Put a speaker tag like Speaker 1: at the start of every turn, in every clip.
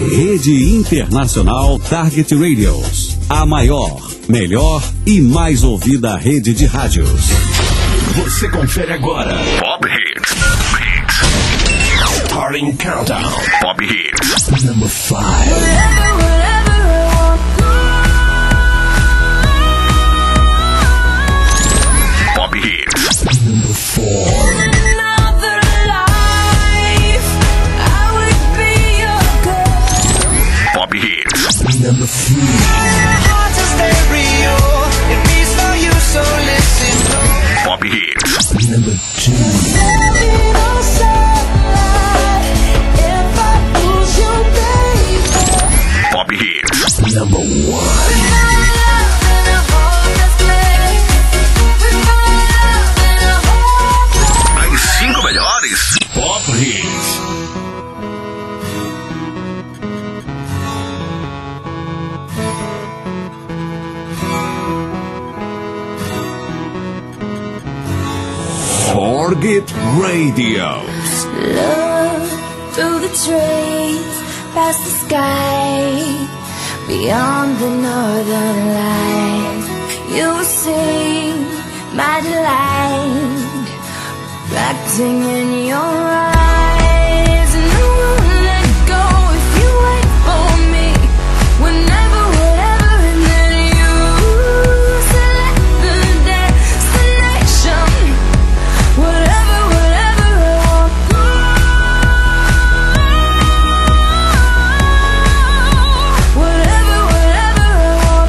Speaker 1: Rede Internacional Target Radios. A maior, melhor e mais ouvida rede de rádios.
Speaker 2: Você confere agora Pop Hits. Starting Countdown. Pop Hits. Number 5. Pop Hits. Number 4. Pop Hits. Number 3. Pop Hits. Number 2. Pop Hits. Number 1. As 5 melhores Pop Hits. Target Radio.
Speaker 3: Look through the trees, past the sky, beyond the northern lights. You will see my delight, reflecting in your eyes. And I won't let go if you wait for me. Whenever, whatever, and then you select the destination. Whatever, whatever I want. Whatever, whatever I want.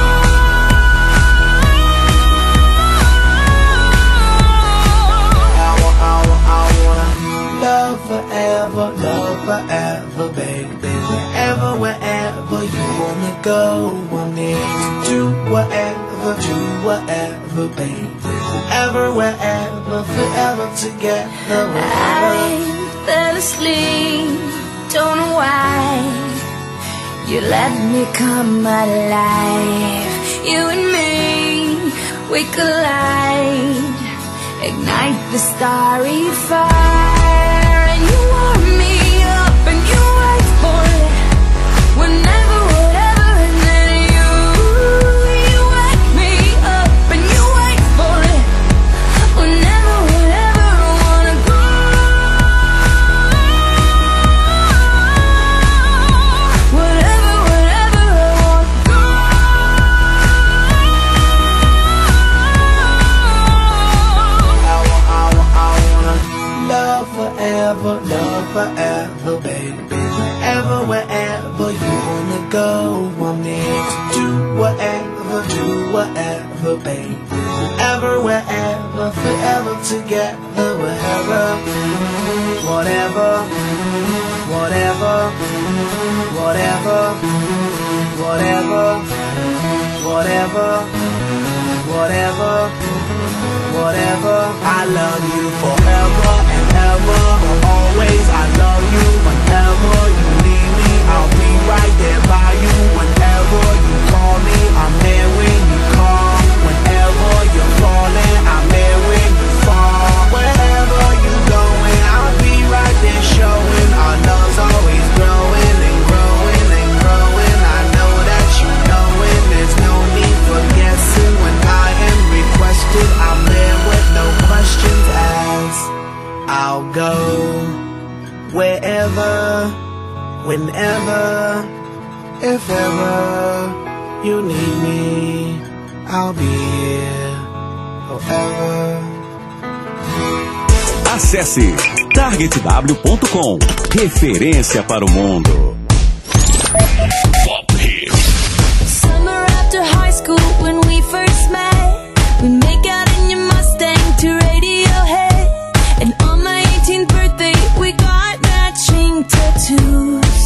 Speaker 4: Forever, baby. Wherever you wanna go, want me to do whatever, baby. Wherever, forever together.
Speaker 3: I fell asleep, don't know why. You let me come alive. You and me, we collide, ignite the starry fire. And you warm me up and you wait for it. Whenever, whatever, and then you wake me up and you wait for it. Whenever, whatever, I wanna go. Whatever, whatever, I want to go.
Speaker 4: I wanna love forever, baby. Wherever you wanna go, want me to do whatever, baby. Wherever, forever together. Whatever, whatever, whatever, whatever, whatever, whatever, whatever, whatever. I love you forever and ever, always. I love you whenever you need me. I'll be right there by you whenever you call me. I'm there when you call. Whenever you're falling, I'm there when you fall. Wherever you're going, I'll be right there showing. Our love's always growing and growing and growing. I know that you know it. There's no need for guessing. When I am requested, I'm there with no questions asked. I'll go wherever, whenever, if ever you need me, I'll be here forever.
Speaker 1: Acesse targetw.com. Referência para o mundo.
Speaker 2: Pop Hits.
Speaker 3: Summer after high school when we first met, we make out in your Mustang to Radiohead. And on my 18th birthday we got matching tattoos.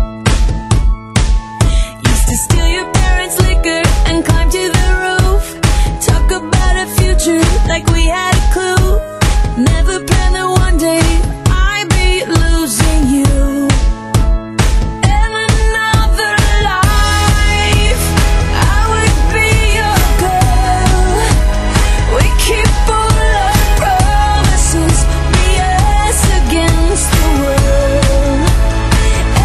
Speaker 3: Used to steal your parents' liquor and climb to the roof. Talk about a future like we had a clue. Never planned that one day I'd be losing you. And another life I would be your girl. We keep all our promises, be us against the world.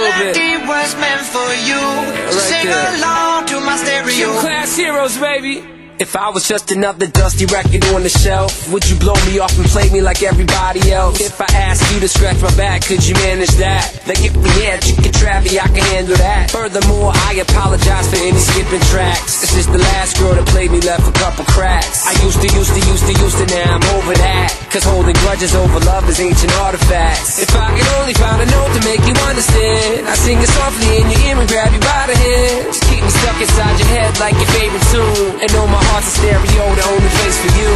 Speaker 4: melody was meant for you. Sing along to my stereo.
Speaker 5: Gym Class Heroes, baby. If I was just another dusty record on the shelf, would you blow me off and play me like everybody else? If I asked you to scratch my back, could you manage that? Like if we had chicken trappy, I can handle that. Furthermore, I apologize for any skipping tracks. This is the last girl that played me, left a couple cracks. I used to, now I'm over that. Cause holding grudges over love is ancient artifacts. If I could only find a note to make you understand, I sing it softly in your ear and grab you by the hands. Keep me stuck inside your head like your favorite tune, and know my heart's a stereo, the only place for you.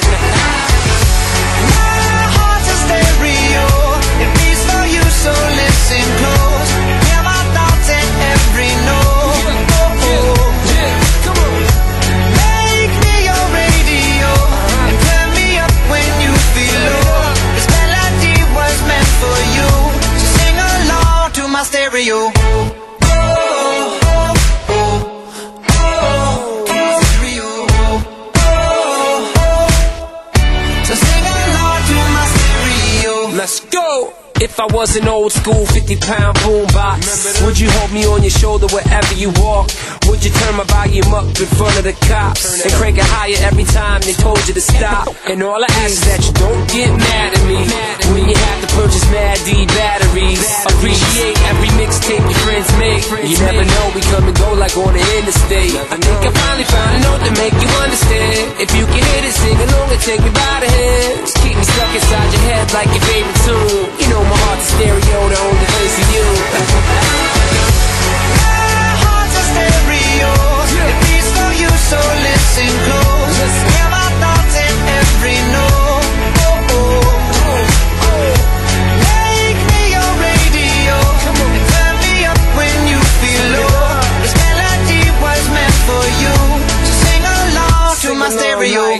Speaker 4: My heart's a stereo, it beats for you, so listen close. Hear my thoughts in every note.
Speaker 5: Come on.
Speaker 4: Make me your radio, and turn me up when you feel low. This melody was meant for you, so sing along to my stereo.
Speaker 5: Let's go! If I was an old school 50-pound boombox, would you hold me on your shoulder wherever you walk? Would you turn my volume up in front of the cops and crank it higher every time they told you to stop? And all I ask is that you don't get mad at me when you have to purchase Mad D batteries. Appreciate every mixtape your friends make. You never know, we come and go like on the interstate. I think I finally found a note to make you understand. If you can hit it, sing along and take me by the hands. Keep me stuck inside your head like your favorite tune. You know my heart's a stereo, the only place for you.
Speaker 4: My heart's a stereo, it beats for you, so listen close. Hear my thoughts in every note. Make me your radio, and turn me up when you feel low. This melody was meant for you, so sing along to my stereo.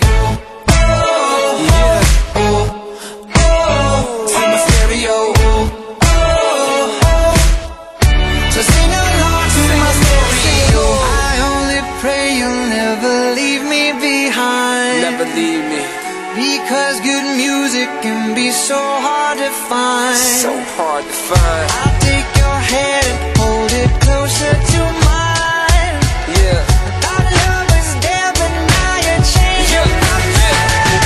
Speaker 4: Because good music can be so hard to find.
Speaker 5: So hard to find.
Speaker 4: I'll take your hand and hold it closer to mine.
Speaker 5: Yeah.
Speaker 4: Our love was there, but now you're changing my mind.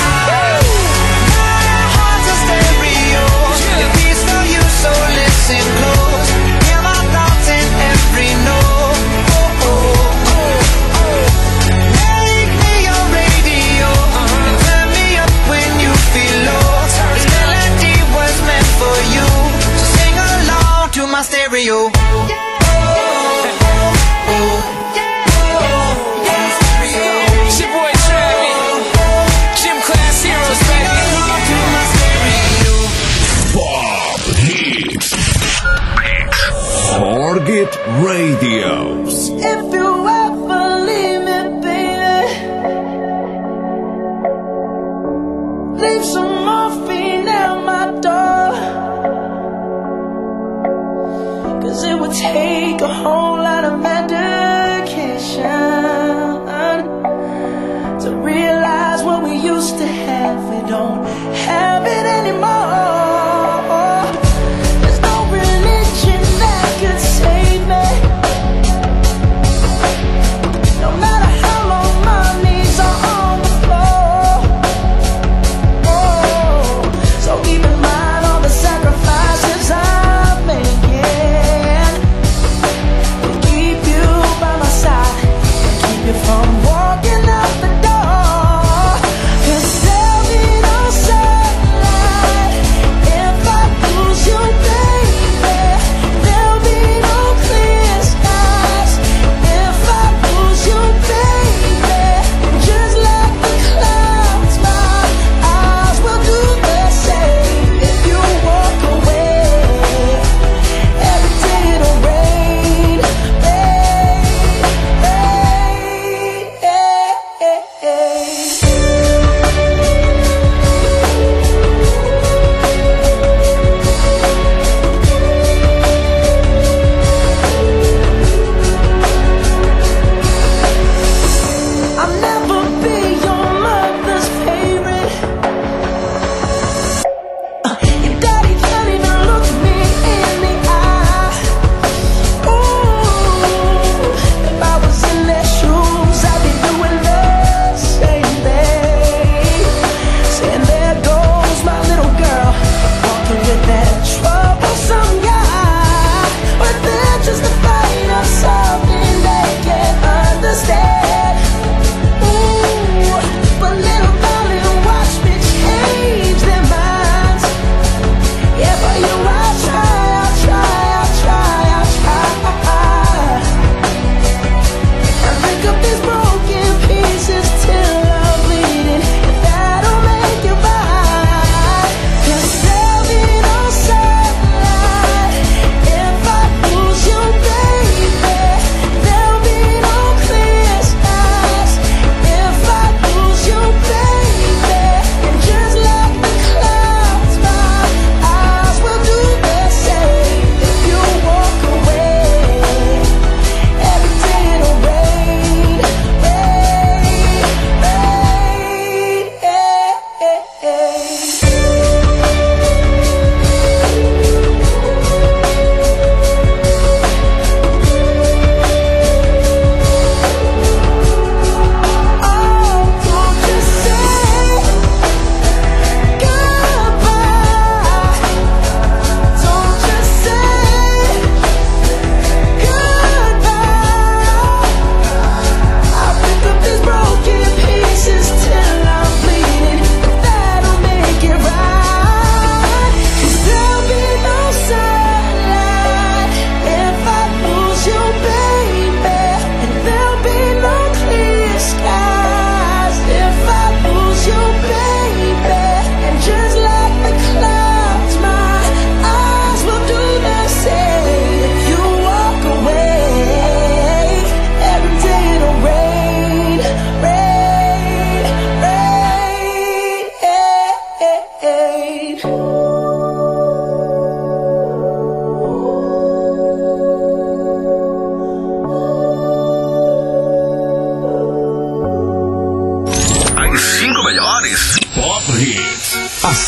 Speaker 4: My heart's a stereo, it beats for you, so listen close. Hear my thoughts in every note. Make me your radio, and turn me up when you feel low. This melody was meant for you, so sing along to my stereo.
Speaker 5: It's your boy Travi, Gym Class Heroes, baby.
Speaker 2: Pop Hits.
Speaker 1: Target Radios.
Speaker 3: If you ever leave me, baby, leave some morphine at my door. Cause it would take a whole lot of medication to realize what we used to have, we don't have it anymore. There's no religion that could save me. No matter how long my knees are on the floor. Oh, so keep in mind all the sacrifices I'm making to keep you by my side and keep you from walking out the door. 'Cause tell me, don't say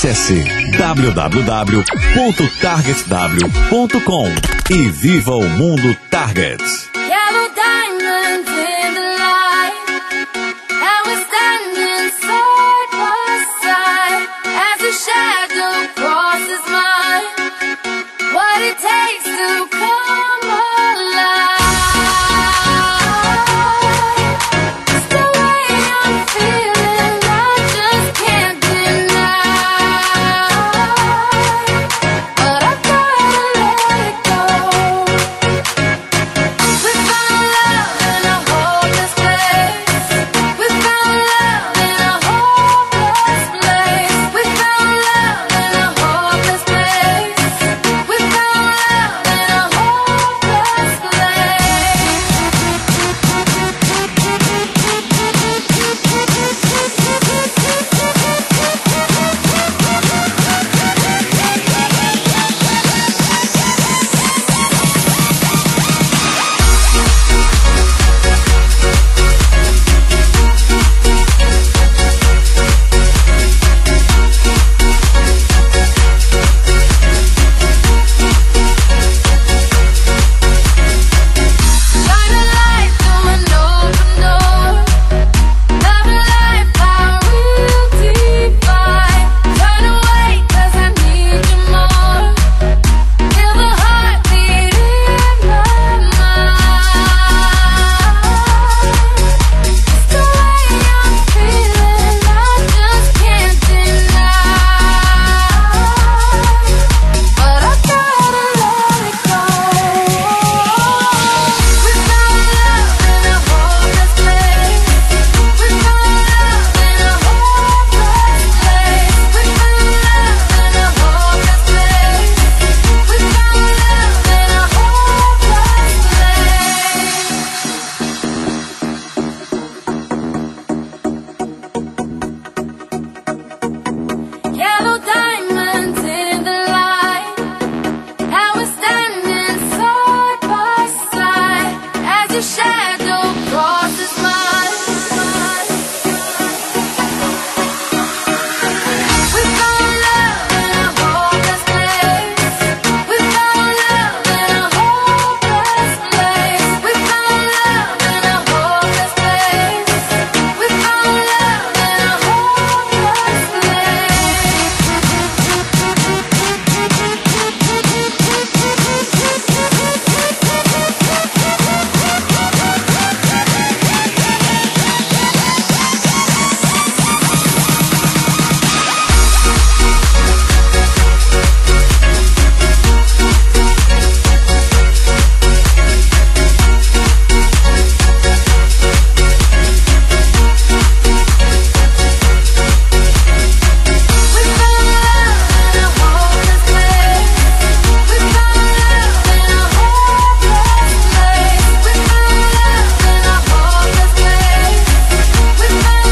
Speaker 1: Acesse www.targetw.com e viva o mundo Target.
Speaker 3: Yellow diamonds in the light, and we're standing side by side as a shadow crosses mine. What it takes to come alive. It's the way I'm feeling, I just can't deny. But I gotta let it go. We found love in a hopeless place. We found love in a hopeless place. We found love in a hopeless place. We found love in a hopeless shine a light through an open door. Love and life are real divine. Turn away 'cause I need you more. Feel the heartbeat in my mind. It's the way I'm feeling, I just can't deny. But I gotta let it go. We found love in a hopeless place. We found love in a hopeless place. We found love in a hopeless place. We found love in a hopeless place. Yellow diamonds in the light, and we're standing side by side as your shadow crosses mine. We found love in a hopeless place. We found love in a hopeless place. We found love in a hopeless place. We found love in a hopeless We found love in a hopeless place. We found love in a hopeless place. We found love in a hopeless place. We found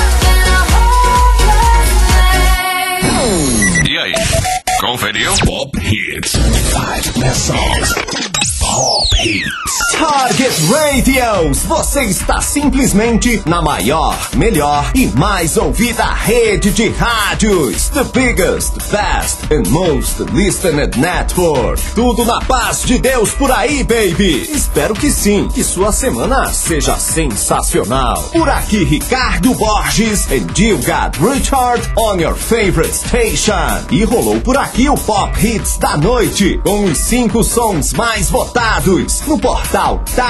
Speaker 3: love in a hopeless place.
Speaker 2: E aí, conferiu? Pop Hits. 5 best songs. Pop Hits.
Speaker 6: Target Radios, você está simplesmente na maior, melhor e mais ouvida rede de rádios. The biggest, best and most listened network. Tudo na paz de Deus por aí, baby. Espero que sim, que sua semana seja sensacional. Por aqui, Ricardo Borges and you got Richard on your favorite station. E rolou por aqui o Pop Hits da noite, com os 5 sons mais votados no portal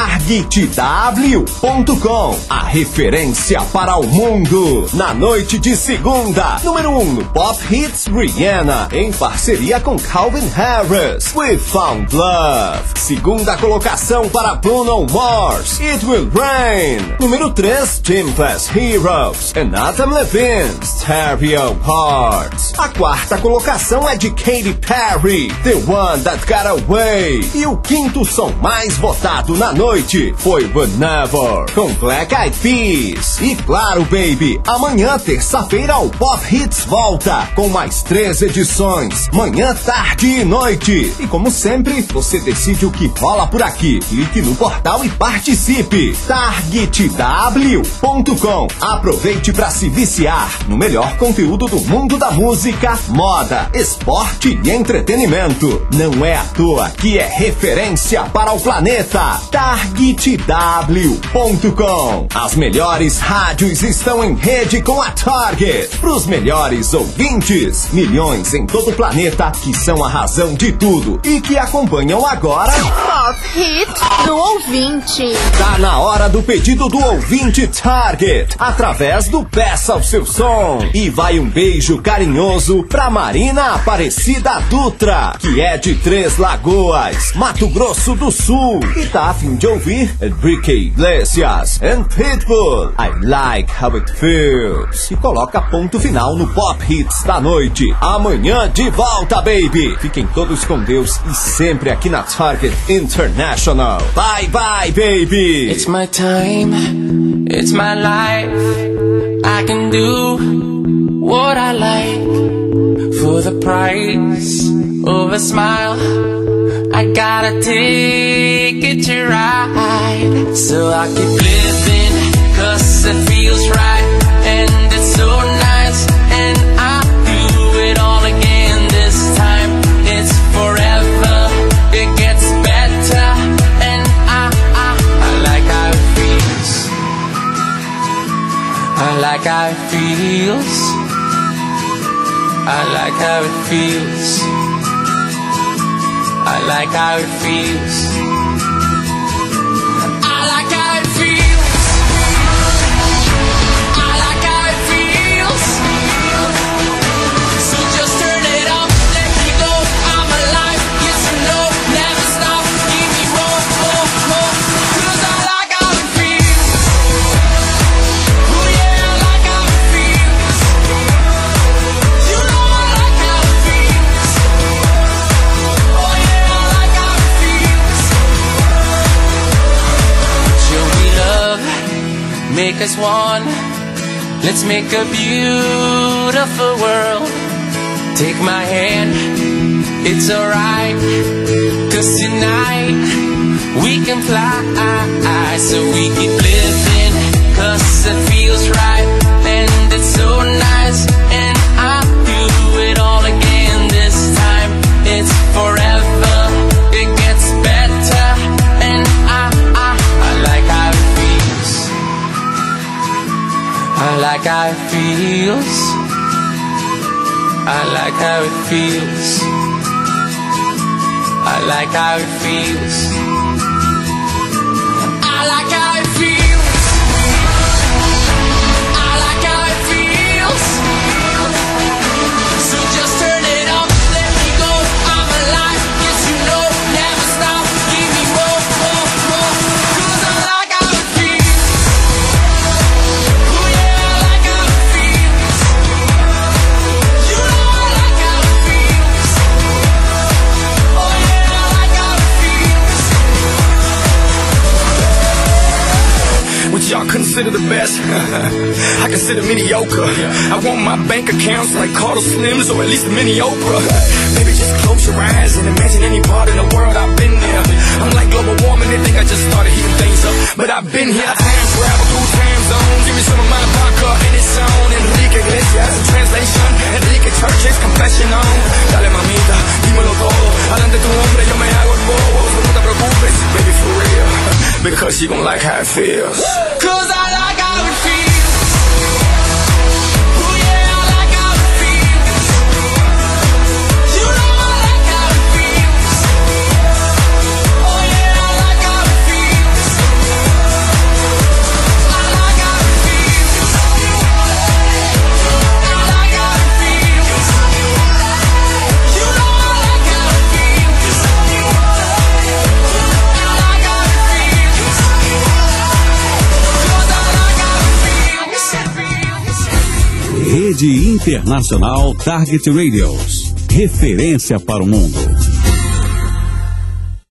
Speaker 6: targetw.com, a referência para o mundo. Na noite de segunda, número 1 no Pop Hits, Rihanna, em parceria com Calvin Harris, We Found Love. Segunda colocação para Bruno Mars, It Will Rain. Número 3, Teamless Heroes, and Adam Levine, Stereo Hearts. A quarta colocação é de Katy Perry, The One That Got Away. E o quinto som mais votado na noite noite foi Whenever, com Black Eyed Peas. E claro, baby, amanhã, terça-feira, o Pop Hits volta com mais 3 edições, manhã, tarde e noite. E como sempre, você decide o que rola por aqui. Clique no portal e participe. targetw.com. Aproveite para se viciar no melhor conteúdo do mundo da música, moda, esporte e entretenimento. Não é à toa que é referência para o planeta. targetw.com. As melhores rádios estão em rede com a Target. Para os melhores ouvintes, milhões em todo o planeta que são a razão de tudo e que acompanham agora
Speaker 7: Pop Hits do ouvinte.
Speaker 6: Tá na hora do pedido do ouvinte Target, através do Peça o Seu Som. E vai um beijo carinhoso pra Marina Aparecida Dutra, que é de Três Lagoas, Mato Grosso do Sul, e tá a fim de ouvir Enrique Iglesias and Pitbull, I Like How It Feels. E coloca ponto final no Pop Hits da noite. Amanhã de volta, baby. Fiquem todos com Deus e sempre aqui na Target International. Bye bye, baby.
Speaker 5: It's my time, it's my life. I can do what I like for the price of a smile. I gotta take it to ride, so I keep living, 'cause it feels right, and it's so nice, and I do it all again this time. It's forever, it gets better, and I like how it feels. I like how it feels. I like how it feels. I like how it feels. I like how it feels. I like how it feels. So just turn it up, let me go. I'm alive, yes or no, never stop, give me more, more, more. 'Cause I like how it feels. Oh yeah, I like how it feels. You know I like how it feels. Oh yeah, I like how it feels. Show me love, make us one. Let's make a beautiful world. Take my hand, it's alright, 'cause tonight we can fly. So we keep living, 'cause it feels right, and it's so nice, and I do it all again this time. It's forever, it gets better, and I like how it feels. I like how it feels. I like how it feels. I like how it feels. I like how it feels. I like how it feels. So just turn it up, let me go. I'm alive, yes you know, never stop, give me more, more, more. 'Cause I like how it feels. Oh yeah, I like how it feels. You know I like how it feels. Oh yeah, I like how it feels.
Speaker 8: What y'all consider the best? I consider mediocre. I want my bank accounts like Carter Slims, or at least a mini Oprah. Maybe just close your eyes and imagine any part in the world I've been there. I'm like global warming, they think I just started heating things up, but I've been here. I time travel through time zones. Give me some of my vodka and it's on. Enrique Iglesias, translation, Enrique Church's confession on. Dale mamita, dímelo todo. Adelante tu hombre, yo me hago el bobo. No te preocupes, baby, for real, because you gon' like how it feels.
Speaker 5: 'Cause I like how it feels. Oh yeah, I like how it feels. You know I like how it feels. Oh yeah, I like how it feels. I like how it feels. I like how it feels. You know I like how it feels. I like how it feels. 'Cause I like how it feels.
Speaker 1: Rede Internacional Target Radios. Referência para o mundo.